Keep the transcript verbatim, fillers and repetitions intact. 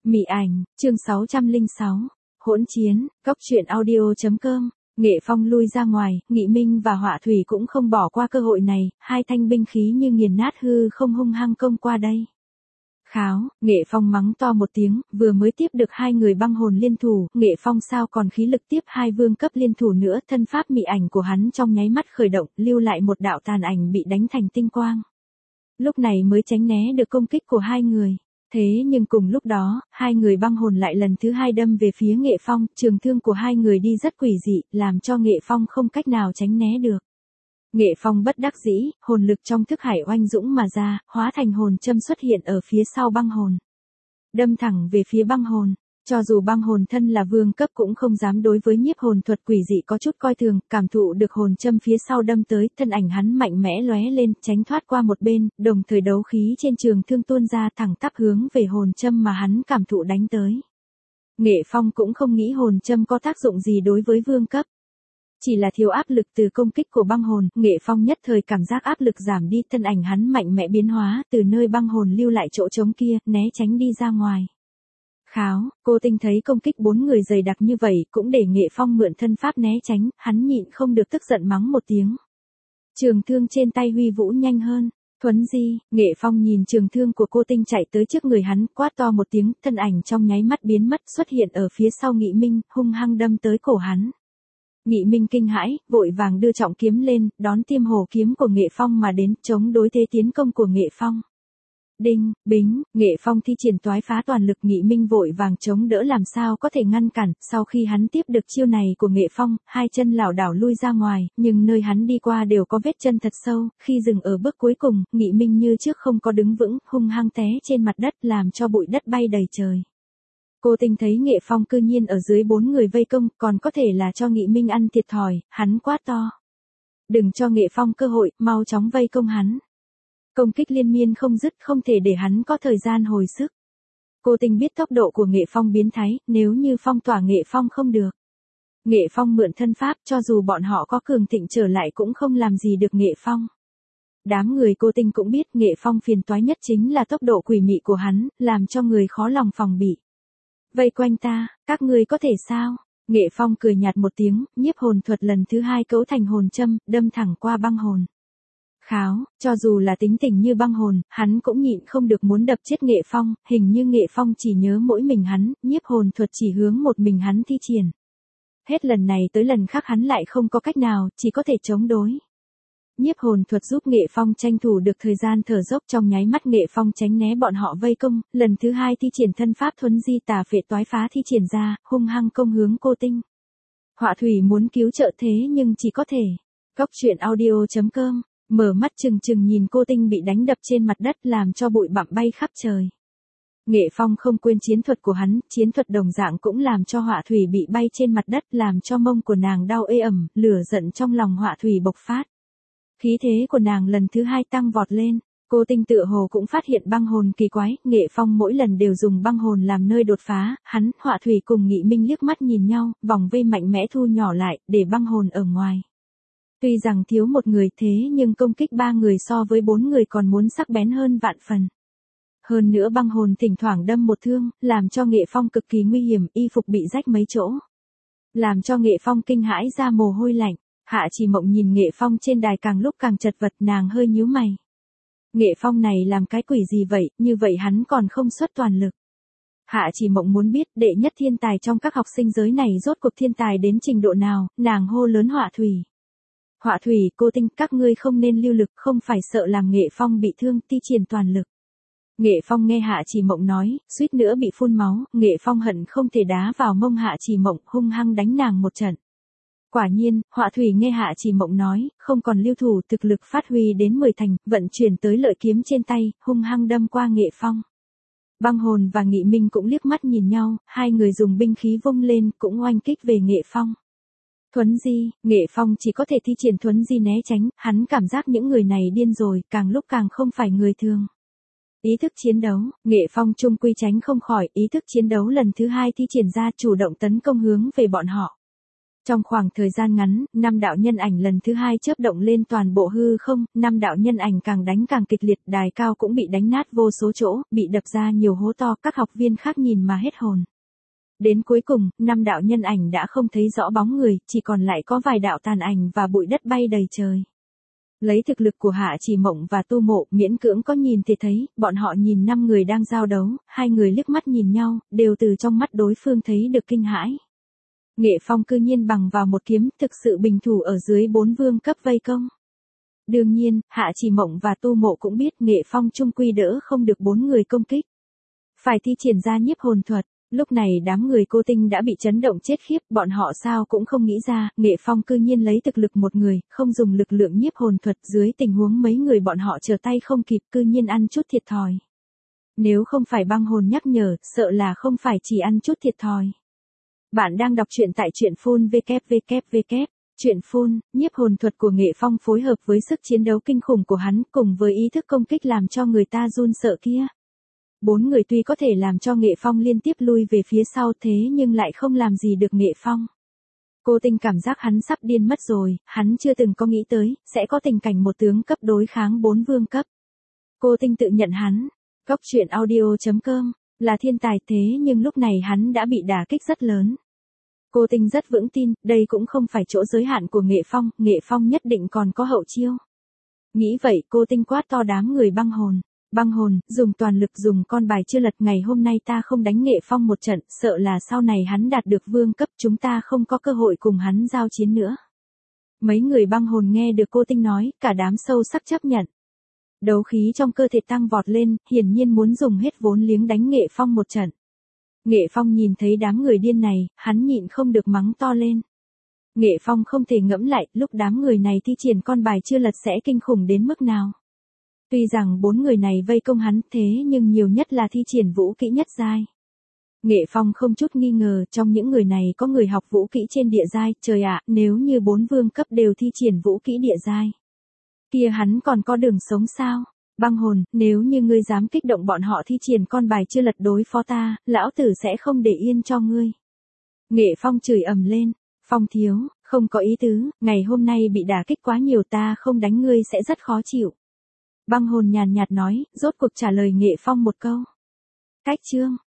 Mị ảnh, chương sáu trăm lẻ sáu, hỗn chiến, cốc truyện audio chấm com. Nghệ Phong lui ra ngoài, Nghị Minh và Họa Thủy cũng không bỏ qua cơ hội này, hai thanh binh khí như nghiền nát hư không hung hăng công qua đây. Kháo, Nghệ Phong mắng to một tiếng, vừa mới tiếp được hai người băng hồn liên thủ, Nghệ Phong sao còn khí lực tiếp hai vương cấp liên thủ nữa, thân pháp mị ảnh của hắn trong nháy mắt khởi động, lưu lại một đạo tàn ảnh bị đánh thành tinh quang. Lúc này mới tránh né được công kích của hai người. Thế nhưng cùng lúc đó, hai người băng hồn lại lần thứ hai đâm về phía Nghệ Phong, trường thương của hai người đi rất quỷ dị, làm cho Nghệ Phong không cách nào tránh né được. Nghệ Phong bất đắc dĩ, hồn lực trong thức hải oanh dũng mà ra, hóa thành hồn châm xuất hiện ở phía sau băng hồn. Đâm thẳng về phía băng hồn. Cho dù băng hồn thân là vương cấp cũng không dám đối với nhiếp hồn thuật quỷ dị có chút coi thường, cảm thụ được hồn châm phía sau đâm tới, thân ảnh hắn mạnh mẽ lóe lên, tránh thoát qua một bên, đồng thời đấu khí trên trường thương tuôn ra thẳng tắp hướng về hồn châm mà hắn cảm thụ đánh tới. Nghệ Phong cũng không nghĩ hồn châm có tác dụng gì đối với vương cấp. Chỉ là thiếu áp lực từ công kích của băng hồn, Nghệ Phong nhất thời cảm giác áp lực giảm đi, thân ảnh hắn mạnh mẽ biến hóa, từ nơi băng hồn lưu lại chỗ trống kia, né tránh đi ra ngoài. Kháo, cô Tinh thấy công kích bốn người dày đặc như vậy, cũng để Nghệ Phong mượn thân pháp né tránh, hắn nhịn không được tức giận mắng một tiếng. Trường thương trên tay huy vũ nhanh hơn, thuấn di, Nghệ Phong nhìn trường thương của cô Tinh chạy tới trước người hắn, quát to một tiếng, thân ảnh trong nháy mắt biến mất xuất hiện ở phía sau Nghị Minh, hung hăng đâm tới cổ hắn. Nghị Minh kinh hãi, vội vàng đưa trọng kiếm lên, đón tiêm hổ kiếm của Nghệ Phong mà đến, chống đối thế tiến công của Nghệ Phong. Đinh, bính, Nghệ Phong thi triển toái phá toàn lực, Nghị Minh vội vàng chống đỡ làm sao có thể ngăn cản, sau khi hắn tiếp được chiêu này của Nghệ Phong, hai chân lảo đảo lui ra ngoài, nhưng nơi hắn đi qua đều có vết chân thật sâu, khi dừng ở bước cuối cùng, Nghị Minh như trước không có đứng vững, hung hăng té trên mặt đất làm cho bụi đất bay đầy trời. Cô Tinh thấy Nghệ Phong cư nhiên ở dưới bốn người vây công, còn có thể là cho Nghị Minh ăn thiệt thòi, hắn quát to. Đừng cho Nghệ Phong cơ hội, mau chóng vây công hắn. Công kích liên miên không dứt, không thể để hắn có thời gian hồi sức. Cô Tinh biết tốc độ của Nghệ Phong biến thái, nếu như phong tỏa Nghệ Phong không được. Nghệ Phong mượn thân pháp, cho dù bọn họ có cường thịnh trở lại cũng không làm gì được Nghệ Phong. Đám người cô Tinh cũng biết Nghệ Phong phiền toái nhất chính là tốc độ quỷ mị của hắn, làm cho người khó lòng phòng bị. Vây quanh ta, các ngươi có thể sao? Nghệ Phong cười nhạt một tiếng, nhiếp hồn thuật lần thứ hai cấu thành hồn châm, đâm thẳng qua băng hồn. Kháo, cho dù là tính tình như băng hồn, hắn cũng nhịn không được muốn đập chết Nghệ Phong, hình như Nghệ Phong chỉ nhớ mỗi mình hắn, nhiếp hồn thuật chỉ hướng một mình hắn thi triển. Hết lần này tới lần khác hắn lại không có cách nào, chỉ có thể chống đối. Nhiếp hồn thuật giúp Nghệ Phong tranh thủ được thời gian thở dốc, trong nháy mắt Nghệ Phong tránh né bọn họ vây công, lần thứ hai thi triển thân pháp thuấn di tà phệ toái phá thi triển ra, hung hăng công hướng cô Tinh. Họa Thủy muốn cứu trợ thế nhưng chỉ có thể. Cốc truyện audio chấm com. Mở mắt trừng trừng nhìn cô Tinh bị đánh đập trên mặt đất làm cho bụi bặm bay khắp trời. Nghệ Phong không quên chiến thuật của hắn, chiến thuật đồng dạng cũng làm cho Họa Thủy bị bay trên mặt đất, làm cho mông của nàng đau ê ẩm, lửa giận trong lòng Họa Thủy bộc phát. Khí thế của nàng lần thứ hai tăng vọt lên, cô Tinh tựa hồ cũng phát hiện băng hồn kỳ quái, Nghệ Phong mỗi lần đều dùng băng hồn làm nơi đột phá, hắn, Họa Thủy cùng Nghị Minh liếc mắt nhìn nhau, vòng vây mạnh mẽ thu nhỏ lại, để băng hồn ở ngoài. Tuy rằng thiếu một người thế nhưng công kích ba người so với bốn người còn muốn sắc bén hơn vạn phần. Hơn nữa băng hồn thỉnh thoảng đâm một thương, làm cho Nghệ Phong cực kỳ nguy hiểm, y phục bị rách mấy chỗ. Làm cho Nghệ Phong kinh hãi ra mồ hôi lạnh, Hạ Chỉ Mộng nhìn Nghệ Phong trên đài càng lúc càng chật vật, nàng hơi nhíu mày. Nghệ Phong này làm cái quỷ gì vậy, như vậy hắn còn không xuất toàn lực. Hạ Chỉ Mộng muốn biết đệ nhất thiên tài trong các học sinh giới này rốt cuộc thiên tài đến trình độ nào, nàng hô lớn Họa Thủy. Họa Thủy, cô Tinh, các ngươi không nên lưu lực, không phải sợ làm Nghệ Phong bị thương, thi triển toàn lực. Nghệ Phong nghe Hạ Chỉ Mộng nói, suýt nữa bị phun máu, Nghệ Phong hận không thể đá vào mông Hạ Chỉ Mộng, hung hăng đánh nàng một trận. Quả nhiên, Họa Thủy nghe Hạ Chỉ Mộng nói, không còn lưu thủ, thực lực phát huy đến mười thành, vận chuyển tới lợi kiếm trên tay, hung hăng đâm qua Nghệ Phong. Băng hồn và Nghị Minh cũng liếc mắt nhìn nhau, hai người dùng binh khí vung lên, cũng oanh kích về Nghệ Phong. Thuấn di, Nghệ Phong chỉ có thể thi triển thuấn di né tránh, hắn cảm giác những người này điên rồi, càng lúc càng không phải người thường. Ý thức chiến đấu, Nghệ Phong trung quy tránh không khỏi, ý thức chiến đấu lần thứ hai thi triển ra, chủ động tấn công hướng về bọn họ. Trong khoảng thời gian ngắn, năm đạo nhân ảnh lần thứ hai chớp động lên toàn bộ hư không, năm đạo nhân ảnh càng đánh càng kịch liệt, đài cao cũng bị đánh nát vô số chỗ, bị đập ra nhiều hố to, các học viên khác nhìn mà hết hồn. Đến cuối cùng, năm đạo nhân ảnh đã không thấy rõ bóng người, chỉ còn lại có vài đạo tàn ảnh và bụi đất bay đầy trời. Lấy thực lực của Hạ Chỉ Mộng và Tu Mộ, miễn cưỡng có nhìn thì thấy, bọn họ nhìn năm người đang giao đấu, hai người liếc mắt nhìn nhau, đều từ trong mắt đối phương thấy được kinh hãi. Nghệ Phong cư nhiên bằng vào một kiếm, thực sự bình thủ ở dưới bốn vương cấp vây công. Đương nhiên, Hạ Chỉ Mộng và Tu Mộ cũng biết Nghệ Phong chung quy đỡ không được bốn người công kích. Phải thi triển ra nhiếp hồn thuật. Lúc này đám người Cô Tinh đã bị chấn động chết khiếp, bọn họ sao cũng không nghĩ ra, Nghệ Phong cư nhiên lấy thực lực một người, không dùng lực lượng nhiếp hồn thuật, dưới tình huống mấy người bọn họ trở tay không kịp, cư nhiên ăn chút thiệt thòi. Nếu không phải băng hồn nhắc nhở, sợ là không phải chỉ ăn chút thiệt thòi. Bạn đang đọc truyện tại truyện phun vê kép vê kép vê kép. Truyện phun, nhiếp hồn thuật của Nghệ Phong phối hợp với sức chiến đấu kinh khủng của hắn, cùng với ý thức công kích làm cho người ta run sợ kia. Bốn người tuy có thể làm cho Nghệ Phong liên tiếp lui về phía sau thế nhưng lại không làm gì được Nghệ Phong. Cô Tinh cảm giác hắn sắp điên mất rồi, hắn chưa từng có nghĩ tới, sẽ có tình cảnh một tướng cấp đối kháng bốn vương cấp. Cô Tinh tự nhận hắn, góc truyện audio chấm com, là thiên tài thế nhưng lúc này hắn đã bị đả kích rất lớn. Cô Tinh rất vững tin, đây cũng không phải chỗ giới hạn của Nghệ Phong, Nghệ Phong nhất định còn có hậu chiêu. Nghĩ vậy cô Tinh quát to đám người băng hồn. Băng hồn, dùng toàn lực dùng con bài chưa lật, ngày hôm nay ta không đánh Nghệ Phong một trận, sợ là sau này hắn đạt được vương cấp chúng ta không có cơ hội cùng hắn giao chiến nữa. Mấy người băng hồn nghe được cô Tinh nói, cả đám sâu sắc chấp nhận. Đấu khí trong cơ thể tăng vọt lên, hiển nhiên muốn dùng hết vốn liếng đánh Nghệ Phong một trận. Nghệ Phong nhìn thấy đám người điên này, hắn nhịn không được mắng to lên. Nghệ Phong không thể ngẫm lại, lúc đám người này thi triển con bài chưa lật sẽ kinh khủng đến mức nào. Tuy rằng bốn người này vây công hắn thế nhưng nhiều nhất là thi triển vũ kỹ nhất giai. Nghệ Phong không chút nghi ngờ trong những người này có người học vũ kỹ trên địa giai, trời ạ, nếu như bốn vương cấp đều thi triển vũ kỹ địa giai. Kia hắn còn có đường sống sao? Băng hồn, nếu như ngươi dám kích động bọn họ thi triển con bài chưa lật đối phó ta, lão tử sẽ không để yên cho ngươi. Nghệ Phong chửi ầm lên, Phong thiếu, không có ý tứ, ngày hôm nay bị đả kích quá nhiều ta không đánh ngươi sẽ rất khó chịu. Băng hồn nhàn nhạt nói, rốt cuộc trả lời Nghệ Phong một câu. Cách chương.